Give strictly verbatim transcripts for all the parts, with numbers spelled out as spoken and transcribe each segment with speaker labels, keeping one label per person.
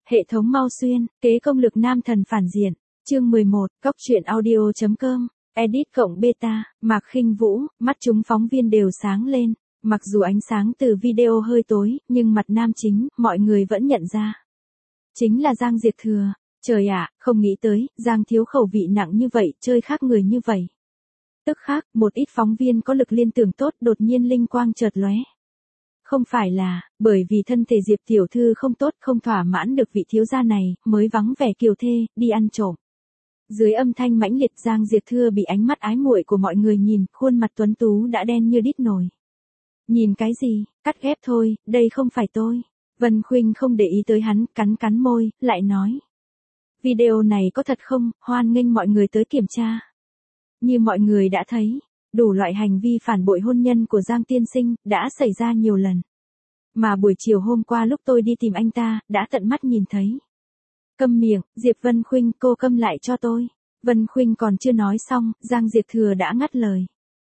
Speaker 1: Hệ thống Mau Xuyên, kế công lực nam thần phản diện. Chương mười một, Cóc truyện audio.com, edit cộng beta, Mạc Khinh Vũ, mắt chúng phóng viên đều sáng lên. Mặc dù ánh sáng từ video hơi tối, nhưng mặt nam chính, mọi người vẫn nhận ra. Chính là Giang Diệp Thừa. Trời ạ, không nghĩ tới, Giang thiếu khẩu vị nặng như vậy, chơi khác người như vậy. Tức khác, một ít phóng viên có lực liên tưởng tốt đột nhiên linh quang chợt lóe. Không phải là, bởi vì thân thể Diệp tiểu thư không tốt, không thỏa mãn được vị thiếu gia này, mới vắng vẻ kiều thê, đi ăn trộm. Dưới âm thanh mãnh liệt, Giang Diệp Thừa bị ánh mắt ái muội của mọi người nhìn, khuôn mặt tuấn tú đã đen như đít nồi. Nhìn cái gì, cắt ghép thôi, đây không phải tôi. Vân Khuynh không để ý tới hắn, cắn cắn môi, lại nói. Video này có thật không, hoan nghênh mọi người tới kiểm tra. Như mọi người đã thấy, đủ loại hành vi phản bội hôn nhân của Giang tiên sinh đã xảy ra nhiều lần. Mà buổi chiều hôm qua lúc tôi đi tìm anh ta, đã tận mắt nhìn thấy. Câm miệng, Diệp Vân Khuynh, cô câm lại cho tôi. Vân Khuynh còn chưa nói xong, Giang Diệp Thừa đã ngắt lời.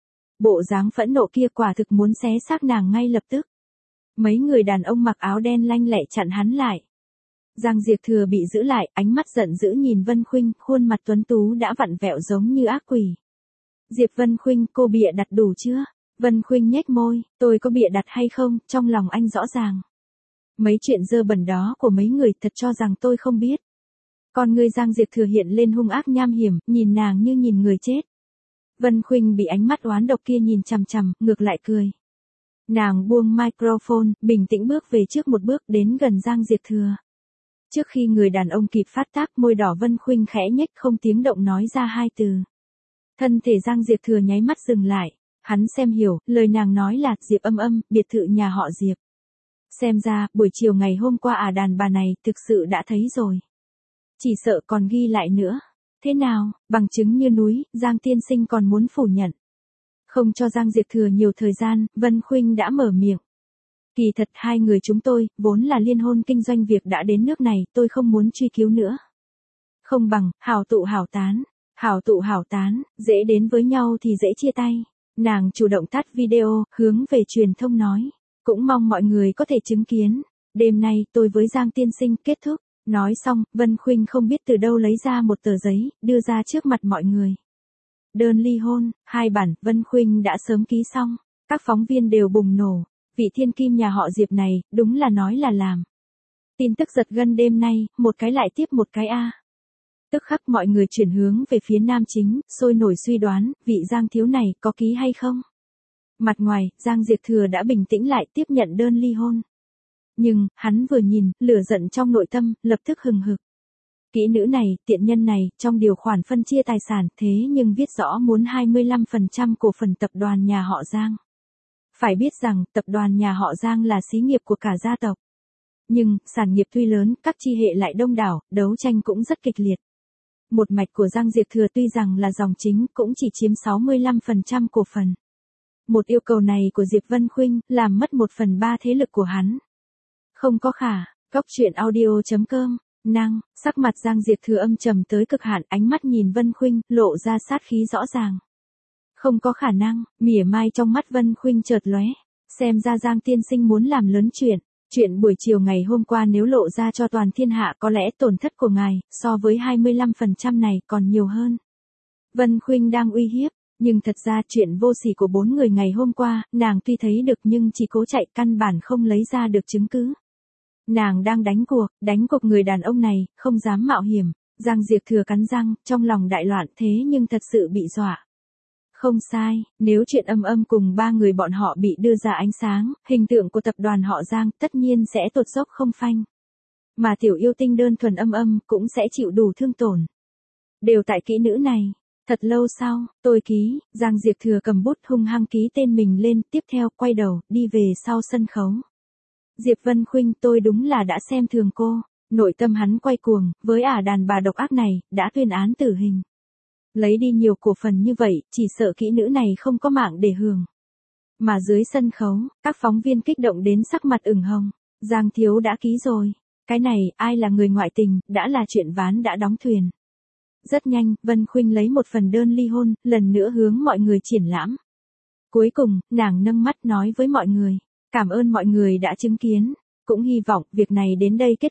Speaker 1: Bộ dáng phẫn nộ kia quả thực muốn xé xác nàng ngay lập tức. Mấy người đàn ông mặc áo đen lanh lẹ chặn hắn lại. Giang Diệp Thừa bị giữ lại, ánh mắt giận dữ nhìn Vân Khuynh, khuôn mặt tuấn tú đã vặn vẹo giống như ác quỷ. Diệp Vân Khuynh, cô bịa đặt đủ chưa? Vân Khuynh nhếch môi, tôi có bịa đặt hay không, trong lòng anh rõ ràng. Mấy chuyện dơ bẩn đó của mấy người thật cho rằng tôi không biết. Con người Giang Diệp Thừa hiện lên hung ác nham hiểm, nhìn nàng như nhìn người chết. Vân Khuynh bị ánh mắt oán độc kia nhìn chằm chằm, ngược lại cười. Nàng buông microphone, bình tĩnh bước về trước một bước đến gần Giang Diệp Thừa. Trước khi người đàn ông kịp phát tác, môi đỏ Vân Khuynh khẽ nhếch không tiếng động nói ra hai từ. Thân thể Giang Diệp Thừa nháy mắt dừng lại, hắn xem hiểu, lời nàng nói là Diệp Âm Âm, biệt thự nhà họ Diệp. Xem ra, buổi chiều ngày hôm qua à đàn bà này thực sự đã thấy rồi. Chỉ sợ còn ghi lại nữa. Thế nào, bằng chứng như núi, Giang tiên sinh còn muốn phủ nhận. Không cho Giang Diệp Thừa nhiều thời gian, Vân Khuynh đã mở miệng. Kỳ thật hai người chúng tôi, vốn là liên hôn kinh doanh, việc đã đến nước này, tôi không muốn truy cứu nữa. Không bằng, hảo tụ hảo tán. Hảo tụ hảo tán, dễ đến với nhau thì dễ chia tay. Nàng chủ động tắt video, hướng về truyền thông nói. Cũng mong mọi người có thể chứng kiến. Đêm nay, tôi với Giang tiên sinh kết thúc. Nói xong, Vân Khuynh không biết từ đâu lấy ra một tờ giấy, đưa ra trước mặt mọi người. Đơn ly hôn, hai bản, Vân Khuynh đã sớm ký xong. Các phóng viên đều bùng nổ. Vị thiên kim nhà họ Diệp này, đúng là nói là làm. Tin tức giật gân đêm nay, một cái lại tiếp một cái a. Tức khắc mọi người chuyển hướng về phía nam chính, sôi nổi suy đoán, vị Giang thiếu này có ký hay không. Mặt ngoài, Giang Diệp Thừa đã bình tĩnh lại tiếp nhận đơn ly hôn. Nhưng, hắn vừa nhìn, lửa giận trong nội tâm, lập tức hừng hực. Kỹ nữ này, tiện nhân này, trong điều khoản phân chia tài sản, thế nhưng viết rõ muốn hai mươi lăm phần trăm cổ phần tập đoàn nhà họ Giang. Phải biết rằng, tập đoàn nhà họ Giang là xí nghiệp của cả gia tộc. Nhưng, sản nghiệp tuy lớn, các chi hệ lại đông đảo, đấu tranh cũng rất kịch liệt. Một mạch của Giang Diệp Thừa tuy rằng là dòng chính, cũng chỉ chiếm sáu mươi lăm phần trăm cổ phần. Một yêu cầu này của Diệp Vân Khuynh, làm mất một phần ba thế lực của hắn. Không có khả, Cóc truyện audio.com, năng, sắc mặt Giang Diệp Thừa âm trầm tới cực hạn, ánh mắt nhìn Vân Khuynh, lộ ra sát khí rõ ràng. Không có khả năng, mỉa mai trong mắt Vân Khuynh chợt lóe, xem ra Giang tiên sinh muốn làm lớn chuyện. Chuyện buổi chiều ngày hôm qua nếu lộ ra cho toàn thiên hạ có lẽ tổn thất của ngài, so với hai mươi lăm phần trăm này còn nhiều hơn. Vân Khuynh đang uy hiếp, nhưng thật ra chuyện vô sỉ của bốn người ngày hôm qua, nàng tuy thấy được nhưng chỉ cố chạy, căn bản không lấy ra được chứng cứ. Nàng đang đánh cuộc, đánh cuộc người đàn ông này, không dám mạo hiểm. Giang Diệp Thừa cắn răng, trong lòng đại loạn, thế nhưng thật sự bị dọa. Không sai, nếu chuyện Âm Âm cùng ba người bọn họ bị đưa ra ánh sáng, hình tượng của tập đoàn họ Giang tất nhiên sẽ tụt dốc không phanh. Mà tiểu yêu tinh đơn thuần Âm Âm cũng sẽ chịu đủ thương tổn. Đều tại kỹ nữ này. Thật lâu sau, tôi ký, Giang Diệp Thừa cầm bút hung hăng ký tên mình lên, tiếp theo quay đầu, đi về sau sân khấu. Diệp Vân Khuynh, tôi đúng là đã xem thường cô. Nội tâm hắn quay cuồng, với ả đàn bà độc ác này, đã tuyên án tử hình. Lấy đi nhiều cổ phần như vậy, chỉ sợ kỹ nữ này không có mạng để hưởng. Mà dưới sân khấu, các phóng viên kích động đến sắc mặt ửng hồng. Giang thiếu đã ký rồi. Cái này, ai là người ngoại tình, đã là chuyện ván đã đóng thuyền. Rất nhanh, Vân Khuynh lấy một phần đơn ly hôn, lần nữa hướng mọi người triển lãm. Cuối cùng, nàng nâng mắt nói với mọi người. Cảm ơn mọi người đã chứng kiến. Cũng hy vọng, việc này đến đây kết thúc.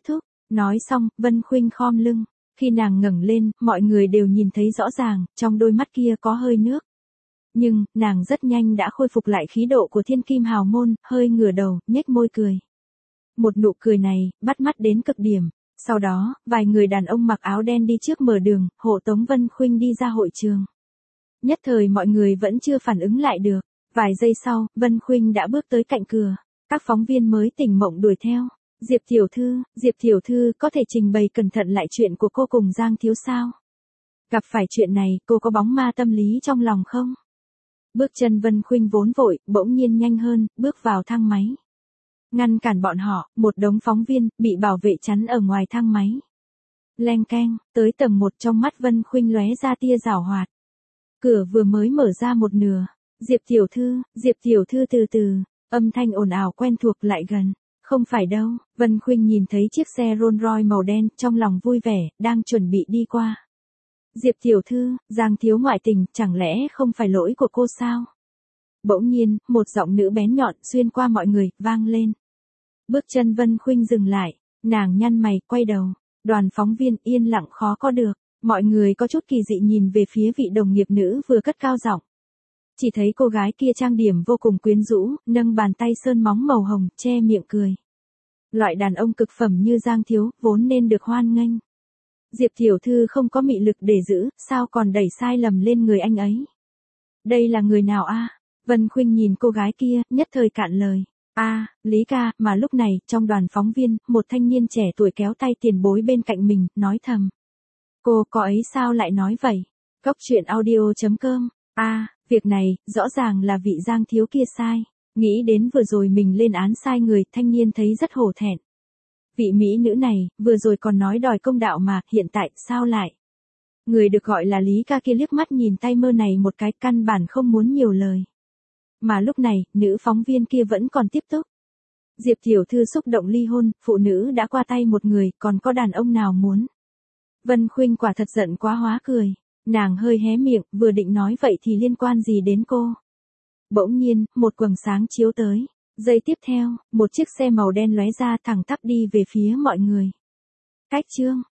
Speaker 1: Nói xong, Vân Khuynh khom lưng. Khi nàng ngẩng lên, mọi người đều nhìn thấy rõ ràng, trong đôi mắt kia có hơi nước. Nhưng, nàng rất nhanh đã khôi phục lại khí độ của thiên kim hào môn, hơi ngửa đầu, nhếch môi cười. Một nụ cười này, bắt mắt đến cực điểm. Sau đó, vài người đàn ông mặc áo đen đi trước mở đường, hộ tống Vân Khuynh đi ra hội trường. Nhất thời mọi người vẫn chưa phản ứng lại được. Vài giây sau, Vân Khuynh đã bước tới cạnh cửa. Các phóng viên mới tỉnh mộng đuổi theo. Diệp tiểu thư, Diệp tiểu thư có thể trình bày cẩn thận lại chuyện của cô cùng Giang Thiếu sao? Gặp phải chuyện này, cô có bóng ma tâm lý trong lòng không? Bước chân Vân Khuynh vốn vội, bỗng nhiên nhanh hơn, bước vào thang máy. Ngăn cản bọn họ, một đống phóng viên, bị bảo vệ chắn ở ngoài thang máy. Leng keng, tới tầng một trong mắt Vân Khuynh lóe ra tia giảo hoạt. Cửa vừa mới mở ra một nửa. Diệp tiểu thư, Diệp tiểu thư từ từ, âm thanh ồn ào quen thuộc lại gần. Không phải đâu, Vân Khuynh nhìn thấy chiếc xe Rolls Royce màu đen, trong lòng vui vẻ, đang chuẩn bị đi qua. Diệp tiểu thư, Giang thiếu ngoại tình, chẳng lẽ không phải lỗi của cô sao? Bỗng nhiên, một giọng nữ bén nhọn xuyên qua mọi người, vang lên. Bước chân Vân Khuynh dừng lại, nàng nhăn mày, quay đầu. Đoàn phóng viên yên lặng khó có được, mọi người có chút kỳ dị nhìn về phía vị đồng nghiệp nữ vừa cất cao giọng. Chỉ thấy cô gái kia trang điểm vô cùng quyến rũ, nâng bàn tay sơn móng màu hồng, che miệng cười. Loại đàn ông cực phẩm như Giang thiếu, vốn nên được hoan nghênh. Diệp tiểu thư không có mị lực để giữ, sao còn đẩy sai lầm lên người anh ấy? Đây là người nào a? Vân Khuynh nhìn cô gái kia, nhất thời cạn lời. A, à, Lý ca, mà lúc này, trong đoàn phóng viên, một thanh niên trẻ tuổi kéo tay tiền bối bên cạnh mình, nói thầm. Cô, có ấy sao lại nói vậy? Góc truyện audio chấm com. A, à, việc này, rõ ràng là vị Giang thiếu kia sai. Nghĩ đến vừa rồi mình lên án sai người, thanh niên thấy rất hổ thẹn. Vị mỹ nữ này, vừa rồi còn nói đòi công đạo mà, hiện tại, sao lại? Người được gọi là Lý ca kia liếc mắt nhìn tay mơ này một cái, căn bản không muốn nhiều lời. Mà lúc này, nữ phóng viên kia vẫn còn tiếp tục. Diệp tiểu thư xúc động ly hôn, phụ nữ đã qua tay một người, còn có đàn ông nào muốn? Vân Khuynh quả thật giận quá hóa cười. Nàng hơi hé miệng, vừa định nói vậy thì liên quan gì đến cô? Bỗng nhiên, một quầng sáng chiếu tới. Giây tiếp theo, một chiếc xe màu đen lóe ra thẳng tắp đi về phía mọi người. Cách chương.